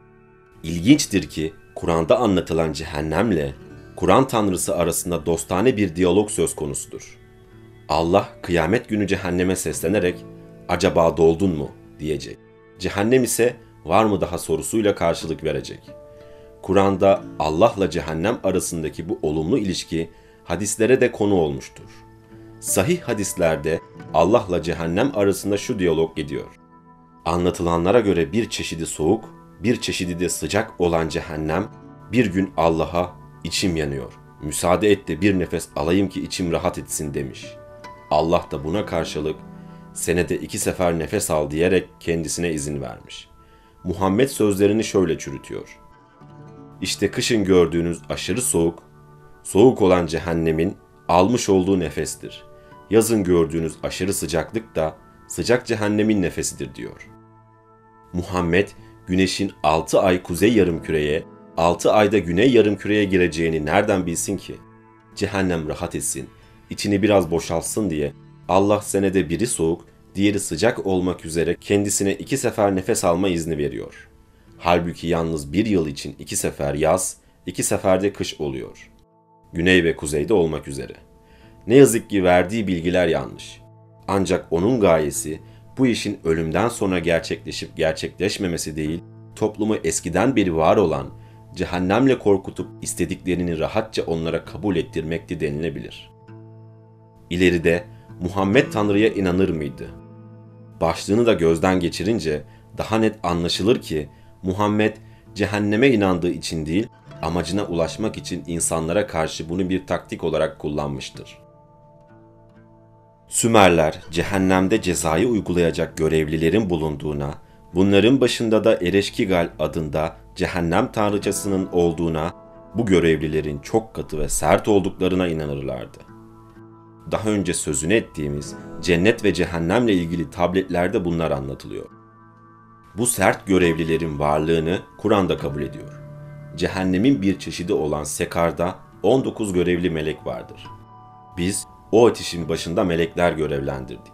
İlginçtir ki Kur'an'da anlatılan cehennemle Kur'an Tanrısı arasında dostane bir diyalog söz konusudur. Allah kıyamet günü cehenneme seslenerek "Acaba doldun mu?" diyecek. Cehennem ise "Var mı daha?" sorusuyla karşılık verecek. Kur'an'da Allah'la cehennem arasındaki bu olumlu ilişki hadislere de konu olmuştur. Sahih hadislerde Allah'la cehennem arasında şu diyalog gidiyor. Anlatılanlara göre bir çeşidi soğuk, bir çeşidi de sıcak olan cehennem bir gün Allah'a "İçim yanıyor, müsaade et de bir nefes alayım ki içim rahat etsin" demiş. Allah da buna karşılık "Senede iki sefer nefes al" diyerek kendisine izin vermiş. Muhammed sözlerini şöyle çürütüyor. İşte kışın gördüğünüz aşırı soğuk, soğuk olan cehennemin almış olduğu nefestir. Yazın gördüğünüz aşırı sıcaklık da sıcak cehennemin nefesidir diyor. Muhammed, güneşin altı ay kuzey yarımküreye, altı ayda güney yarımküreye gireceğini nereden bilsin ki? Cehennem rahat etsin, içini biraz boşaltsın diye Allah senede biri soğuk, diğeri sıcak olmak üzere kendisine iki sefer nefes alma izni veriyor. Halbuki yalnız bir yıl için iki sefer yaz, iki sefer de kış oluyor. Güney ve kuzeyde olmak üzere. Ne yazık ki verdiği bilgiler yanlış. Ancak onun gayesi bu işin ölümden sonra gerçekleşip gerçekleşmemesi değil, toplumu eskiden beri var olan, cehennemle korkutup istediklerini rahatça onlara kabul ettirmekti denilebilir. İleride Muhammed Tanrı'ya inanır mıydı? Başlığını da gözden geçirince daha net anlaşılır ki Muhammed cehenneme inandığı için değil, amacına ulaşmak için insanlara karşı bunu bir taktik olarak kullanmıştır. Sümerler cehennemde cezayı uygulayacak görevlilerin bulunduğuna, bunların başında da Ereşkigal adında cehennem tanrıçasının olduğuna, bu görevlilerin çok katı ve sert olduklarına inanırlardı. Daha önce sözünü ettiğimiz cennet ve cehennemle ilgili tabletlerde bunlar anlatılıyor. Bu sert görevlilerin varlığını Kur'an'da kabul ediyor. Cehennemin bir çeşidi olan Sekar'da on dokuz görevli melek vardır. Biz o ateşin başında melekler görevlendirdik.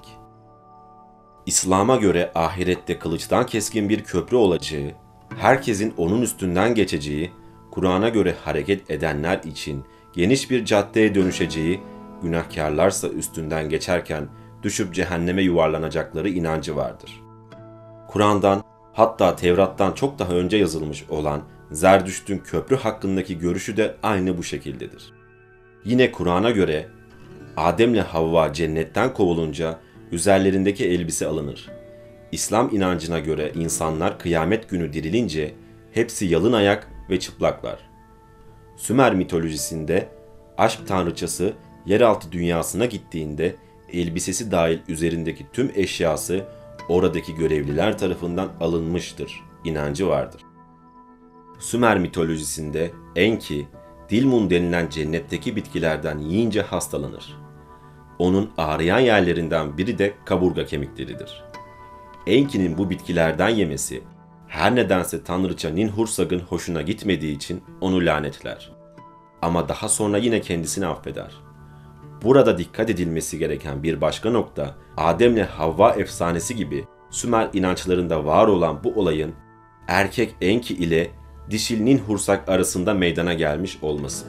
İslam'a göre ahirette kılıçtan keskin bir köprü olacağı, herkesin onun üstünden geçeceği, Kur'an'a göre hareket edenler için geniş bir caddeye dönüşeceği, günahkarlarsa üstünden geçerken düşüp cehenneme yuvarlanacakları inancı vardır. Kur'an'dan, hatta Tevrat'tan çok daha önce yazılmış olan Zerdüşt'ün köprü hakkındaki görüşü de aynı bu şekildedir. Yine Kur'an'a göre Adem'le Havva cennetten kovulunca üzerlerindeki elbise alınır. İslam inancına göre insanlar kıyamet günü dirilince hepsi yalın ayak ve çıplaklar. Sümer mitolojisinde aşk tanrıçası yeraltı dünyasına gittiğinde elbisesi dahil üzerindeki tüm eşyası oradaki görevliler tarafından alınmıştır inancı vardır. Sümer mitolojisinde Enki, Dilmun denilen cennetteki bitkilerden yiyince hastalanır. Onun ağrıyan yerlerinden biri de kaburga kemikleridir. Enki'nin bu bitkilerden yemesi, her nedense tanrıça Ninhursag'ın hoşuna gitmediği için onu lanetler. Ama daha sonra yine kendisini affeder. Burada dikkat edilmesi gereken bir başka nokta, Adem'le Havva efsanesi gibi Sümer inançlarında var olan bu olayın erkek Enki ile dişil Ninhursag arasında meydana gelmiş olması.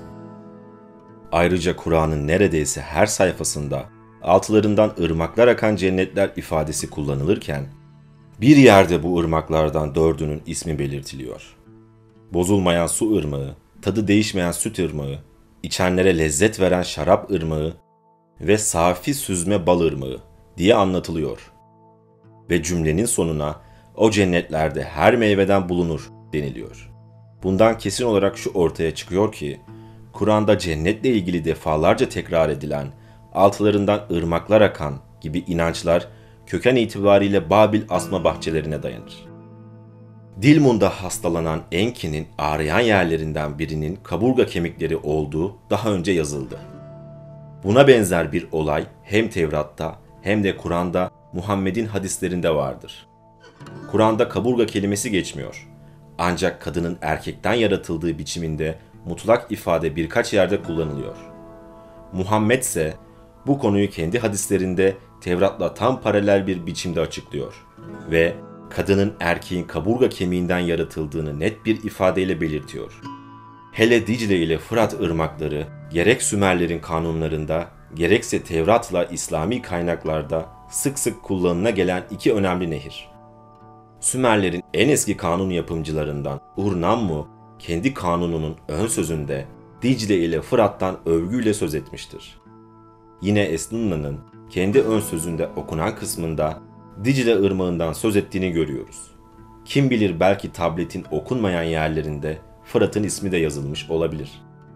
Ayrıca Kur'an'ın neredeyse her sayfasında altlarından ırmaklar akan cennetler ifadesi kullanılırken, bir yerde bu ırmaklardan dördünün ismi belirtiliyor. Bozulmayan su ırmağı, tadı değişmeyen süt ırmağı, içenlere lezzet veren şarap ırmağı ve safi süzme bal ırmağı diye anlatılıyor. Ve cümlenin sonuna o cennetlerde her meyveden bulunur deniliyor. Bundan kesin olarak şu ortaya çıkıyor ki, Kur'an'da cennetle ilgili defalarca tekrar edilen, altlarından ırmaklar akan gibi inançlar köken itibariyle Babil asma bahçelerine dayanır. Dilmun'da hastalanan Enki'nin ağrıyan yerlerinden birinin kaburga kemikleri olduğu daha önce yazıldı. Buna benzer bir olay hem Tevrat'ta hem de Kur'an'da Muhammed'in hadislerinde vardır. Kur'an'da kaburga kelimesi geçmiyor. Ancak kadının erkekten yaratıldığı biçiminde mutlak ifade birkaç yerde kullanılıyor. Muhammed ise bu konuyu kendi hadislerinde Tevrat'la tam paralel bir biçimde açıklıyor ve kadının erkeğin kaburga kemiğinden yaratıldığını net bir ifadeyle belirtiyor. Hele Dicle ile Fırat ırmakları gerek Sümerlerin kanunlarında gerekse Tevrat'la İslami kaynaklarda sık sık kullanıla gelen iki önemli nehir. Sümerlerin en eski kanun yapımcılarından Ur-Nammu kendi kanununun ön sözünde Dicle ile Fırat'tan övgüyle söz etmiştir. Yine Esnun'un kendi ön sözünde okunan kısmında Dicle ırmağından söz ettiğini görüyoruz. Kim bilir belki tabletin okunmayan yerlerinde Fırat'ın ismi de yazılmış olabilir.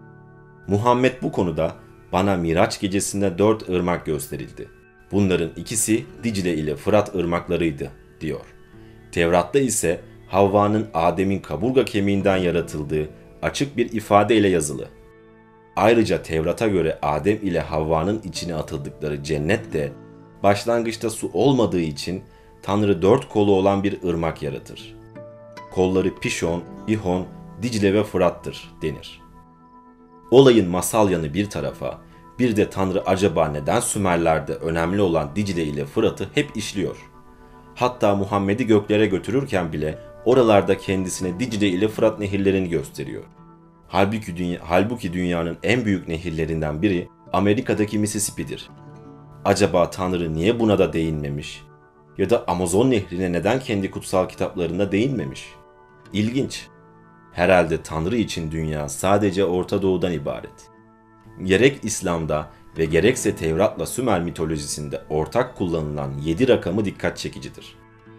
Muhammed bu konuda bana Miraç gecesinde dört ırmak gösterildi. Bunların ikisi Dicle ile Fırat ırmaklarıydı diyor. Tevrat'ta ise Havva'nın Adem'in kaburga kemiğinden yaratıldığı açık bir ifadeyle yazılı. Ayrıca Tevrat'a göre Adem ile Havva'nın içine atıldıkları cennet de başlangıçta su olmadığı için Tanrı dört kolu olan bir ırmak yaratır. Kolları Pişon, İhon, Dicle ve Fırat'tır denir. Olayın masal yanı bir tarafa, bir de Tanrı acaba neden Sümerler'de önemli olan Dicle ile Fırat'ı hep işliyor? Hatta Muhammed'i göklere götürürken bile oralarda kendisine Dicle ile Fırat nehirlerini gösteriyor. Halbuki, dünya, halbuki dünyanın en büyük nehirlerinden biri Amerika'daki Mississippi'dir. Acaba Tanrı niye buna da değinmemiş? Ya da Amazon nehrine neden kendi kutsal kitaplarında değinmemiş? İlginç. Herhalde Tanrı için dünya sadece Orta Doğu'dan ibaret. Gerek İslam'da ve gerekse Tevrat'la Sümer mitolojisinde ortak kullanılan yedi rakamı dikkat çekicidir.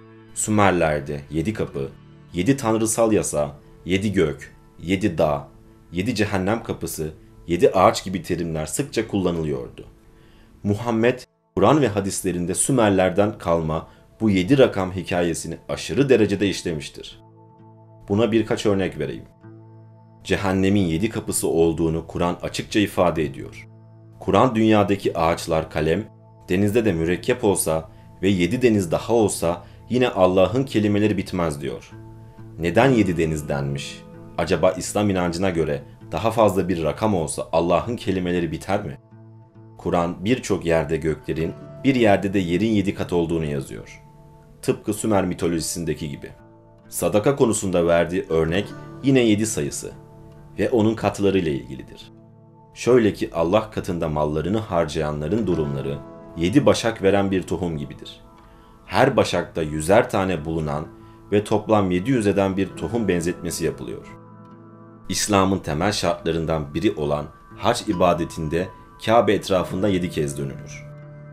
Sümerler'de yedi kapı, yedi tanrısal yasa, yedi gök, yedi dağ, yedi cehennem kapısı, yedi ağaç gibi terimler sıkça kullanılıyordu. Muhammed, Kur'an ve hadislerinde Sümerlerden kalma bu yedi rakam hikayesini aşırı derecede işlemiştir. Buna birkaç örnek vereyim. Cehennemin yedi kapısı olduğunu Kur'an açıkça ifade ediyor. Kur'an dünyadaki ağaçlar kalem, denizde de mürekkep olsa ve yedi deniz daha olsa yine Allah'ın kelimeleri bitmez diyor. Neden yedi deniz denmiş? Acaba İslam inancına göre daha fazla bir rakam olsa Allah'ın kelimeleri biter mi? Kur'an birçok yerde göklerin, bir yerde de yerin yedi kat olduğunu yazıyor. Tıpkı Sümer mitolojisindeki gibi. Sadaka konusunda verdiği örnek yine yedi sayısı ve onun katlarıyla ilgilidir. Şöyle ki Allah katında mallarını harcayanların durumları yedi başak veren bir tohum gibidir. Her başakta yüzer tane bulunan ve toplam yedi yüz eden bir tohum benzetmesi yapılıyor. İslam'ın temel şartlarından biri olan hac ibadetinde Kabe etrafında yedi kez dönülür.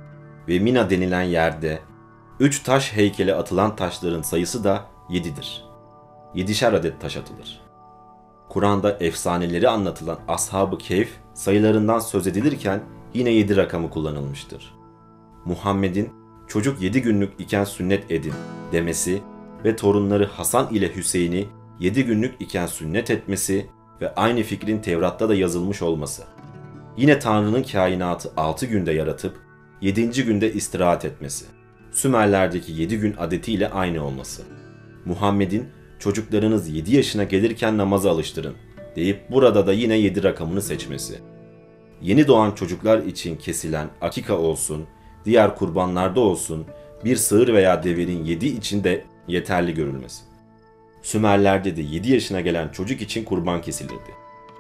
Ve Mina denilen yerde üç taş heykele atılan taşların sayısı da yedidir. Yedişer adet taş atılır. Kur'an'da efsaneleri anlatılan Ashab-ı Kehf sayılarından söz edilirken yine yedi rakamı kullanılmıştır. Muhammed'in çocuk yedi günlük iken sünnet edin demesi ve torunları Hasan ile Hüseyin'i yedi günlük iken sünnet etmesi ve aynı fikrin Tevrat'ta da yazılmış olması. Yine Tanrı'nın kainatı altı günde yaratıp yedinci günde istirahat etmesi. Sümerlerdeki yedi gün adetiyle aynı olması. Muhammed'in çocuklarınız yedi yaşına gelirken namaza alıştırın deyip burada da yine yedi rakamını seçmesi. Yeni doğan çocuklar için kesilen akika olsun, diğer kurbanlarda olsun bir sığır veya devenin yedi için de yeterli görülmesi. Sümerlerde de yedi yaşına gelen çocuk için kurban kesilirdi.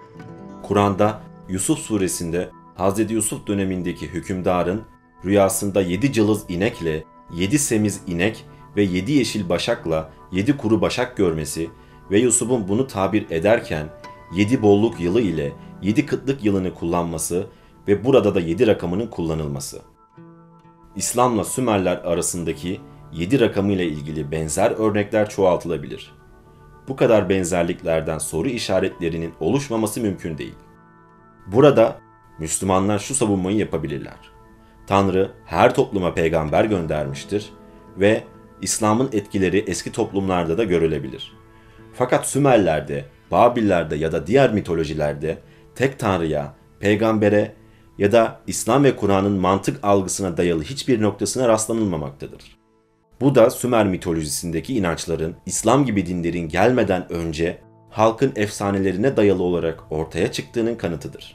Kur'an'da Yusuf suresinde Hazreti Yusuf dönemindeki hükümdarın rüyasında yedi cılız inekle, yedi semiz inek ve yedi yeşil başakla yedi kuru başak görmesi ve Yusuf'un bunu tabir ederken yedi bolluk yılı ile yedi kıtlık yılını kullanması ve burada da yedi rakamının kullanılması. İslam'la Sümerler arasındaki yedi rakamı ile ilgili benzer örnekler çoğaltılabilir. Bu kadar benzerliklerden soru işaretlerinin oluşmaması mümkün değil. Burada Müslümanlar şu savunmayı yapabilirler. Tanrı her topluma peygamber göndermiştir ve İslam'ın etkileri eski toplumlarda da görülebilir. Fakat Sümerler'de, Babiller'de ya da diğer mitolojilerde tek Tanrı'ya, peygambere ya da İslam ve Kur'an'ın mantık algısına dayalı hiçbir noktasına rastlanılmamaktadır. Bu da Sümer mitolojisindeki inançların İslam gibi dinlerin gelmeden önce halkın efsanelerine dayalı olarak ortaya çıktığının kanıtıdır.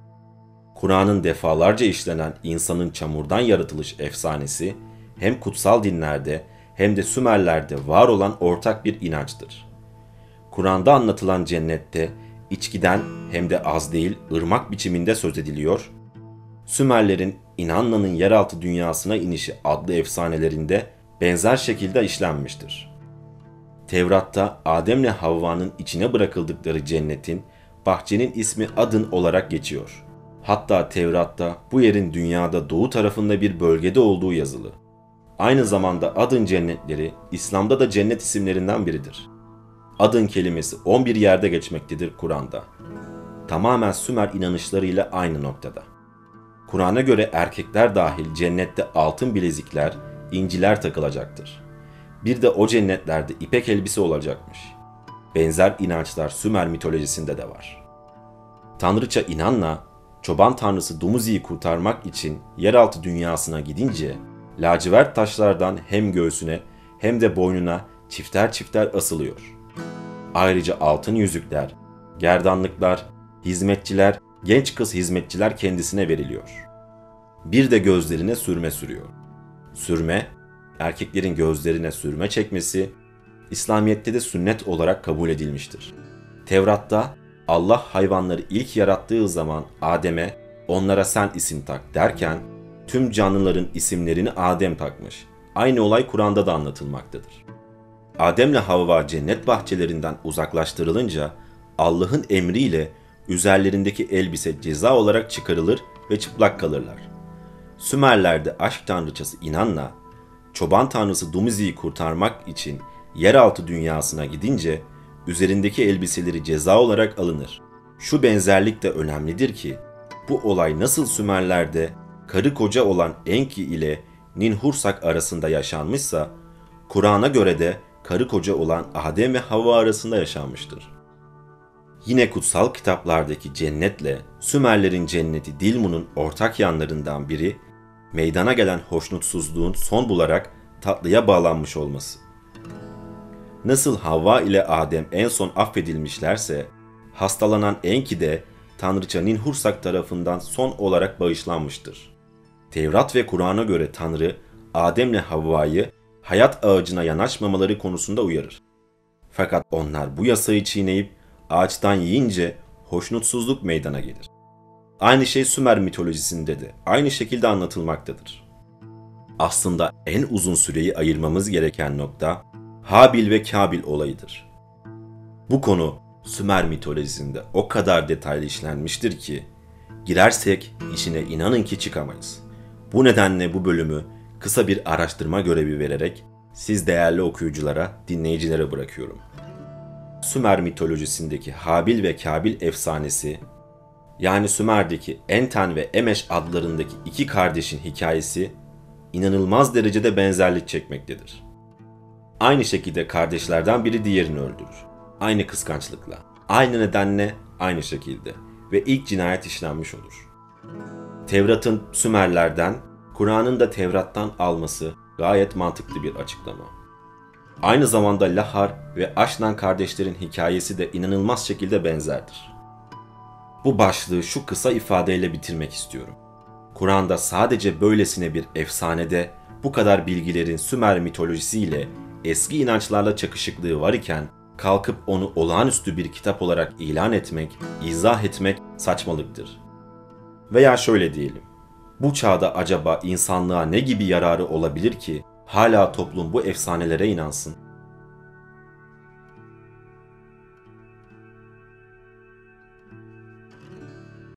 Kur'an'ın defalarca işlenen insanın çamurdan yaratılış efsanesi hem kutsal dinlerde hem de Sümerlerde var olan ortak bir inançtır. Kur'an'da anlatılan cennette içkiden hem de az değil ırmak biçiminde söz ediliyor. Sümerlerin İnanna'nın yeraltı dünyasına inişi adlı efsanelerinde benzer şekilde işlenmiştir. Tevrat'ta Adem'le Havva'nın içine bırakıldıkları cennetin, bahçenin ismi Adın olarak geçiyor. Hatta Tevrat'ta bu yerin dünyada doğu tarafında bir bölgede olduğu yazılı. Aynı zamanda Adın cennetleri İslam'da da cennet isimlerinden biridir. Adın kelimesi on bir yerde geçmektedir Kur'an'da. Tamamen Sümer inanışlarıyla aynı noktada. Kur'an'a göre erkekler dahil cennette altın bilezikler, inciler takılacaktır. Bir de o cennetlerde ipek elbise olacakmış. Benzer inançlar Sümer mitolojisinde de var. Tanrıça İnanna, çoban tanrısı Dumuzi'yi kurtarmak için yeraltı dünyasına gidince, lacivert taşlardan hem göğsüne hem de boynuna çifter çifter asılıyor. Ayrıca altın yüzükler, gerdanlıklar, hizmetçiler, genç kız hizmetçiler kendisine veriliyor. Bir de gözlerine sürme sürüyor. Sürme, erkeklerin gözlerine sürme çekmesi, İslamiyet'te de sünnet olarak kabul edilmiştir. Tevrat'ta Allah hayvanları ilk yarattığı zaman Adem'e onlara sen isim tak derken tüm canlıların isimlerini Adem takmış. Aynı olay Kur'an'da da anlatılmaktadır. Adem'le Havva cennet bahçelerinden uzaklaştırılınca Allah'ın emriyle üzerlerindeki elbise ceza olarak çıkarılır ve çıplak kalırlar. Sümerler'de aşk tanrıçası İnanna, çoban tanrısı Dumuzi'yi kurtarmak için yeraltı dünyasına gidince üzerindeki elbiseleri ceza olarak alınır. Şu benzerlik de önemlidir ki bu olay nasıl Sümerler'de karı koca olan Enki ile Ninhursak arasında yaşanmışsa Kur'an'a göre de karı koca olan Adem ve Havva arasında yaşanmıştır. Yine kutsal kitaplardaki cennetle Sümerlerin cenneti Dilmun'un ortak yanlarından biri meydana gelen hoşnutsuzluğun son bularak tatlıya bağlanmış olması. Nasıl Havva ile Adem en son affedilmişlerse, hastalanan Enki de Tanrıça Ninhursak tarafından son olarak bağışlanmıştır. Tevrat ve Kur'an'a göre Tanrı, Adem'le Havva'yı hayat ağacına yanaşmamaları konusunda uyarır. Fakat onlar bu yasayı çiğneyip ağaçtan yiyince hoşnutsuzluk meydana gelir. Aynı şey Sümer mitolojisinde de aynı şekilde anlatılmaktadır. Aslında en uzun süreyi ayırmamız gereken nokta Habil ve Kabil olayıdır. Bu konu Sümer mitolojisinde o kadar detaylı işlenmiştir ki girersek içine inanın ki çıkamayız. Bu nedenle bu bölümü kısa bir araştırma görevi vererek siz değerli okuyuculara, dinleyicilere bırakıyorum. Sümer mitolojisindeki Habil ve Kabil efsanesi, yani Sümer'deki Enten ve Emeş adlarındaki iki kardeşin hikayesi inanılmaz derecede benzerlik çekmektedir. Aynı şekilde kardeşlerden biri diğerini öldürür. Aynı kıskançlıkla, aynı nedenle, aynı şekilde ve ilk cinayet işlenmiş olur. Tevrat'ın Sümerlerden, Kur'an'ın da Tevrat'tan alması gayet mantıklı bir açıklama. Aynı zamanda Lahar ve Aşnan kardeşlerin hikayesi de inanılmaz şekilde benzerdir. Bu başlığı şu kısa ifadeyle bitirmek istiyorum. Kur'an'da sadece böylesine bir efsanede bu kadar bilgilerin Sümer mitolojisiyle eski inançlarla çakışıklığı var iken kalkıp onu olağanüstü bir kitap olarak ilan etmek, izah etmek saçmalıktır. Veya şöyle diyelim, bu çağda acaba insanlığa ne gibi yararı olabilir ki hala toplum bu efsanelere inansın?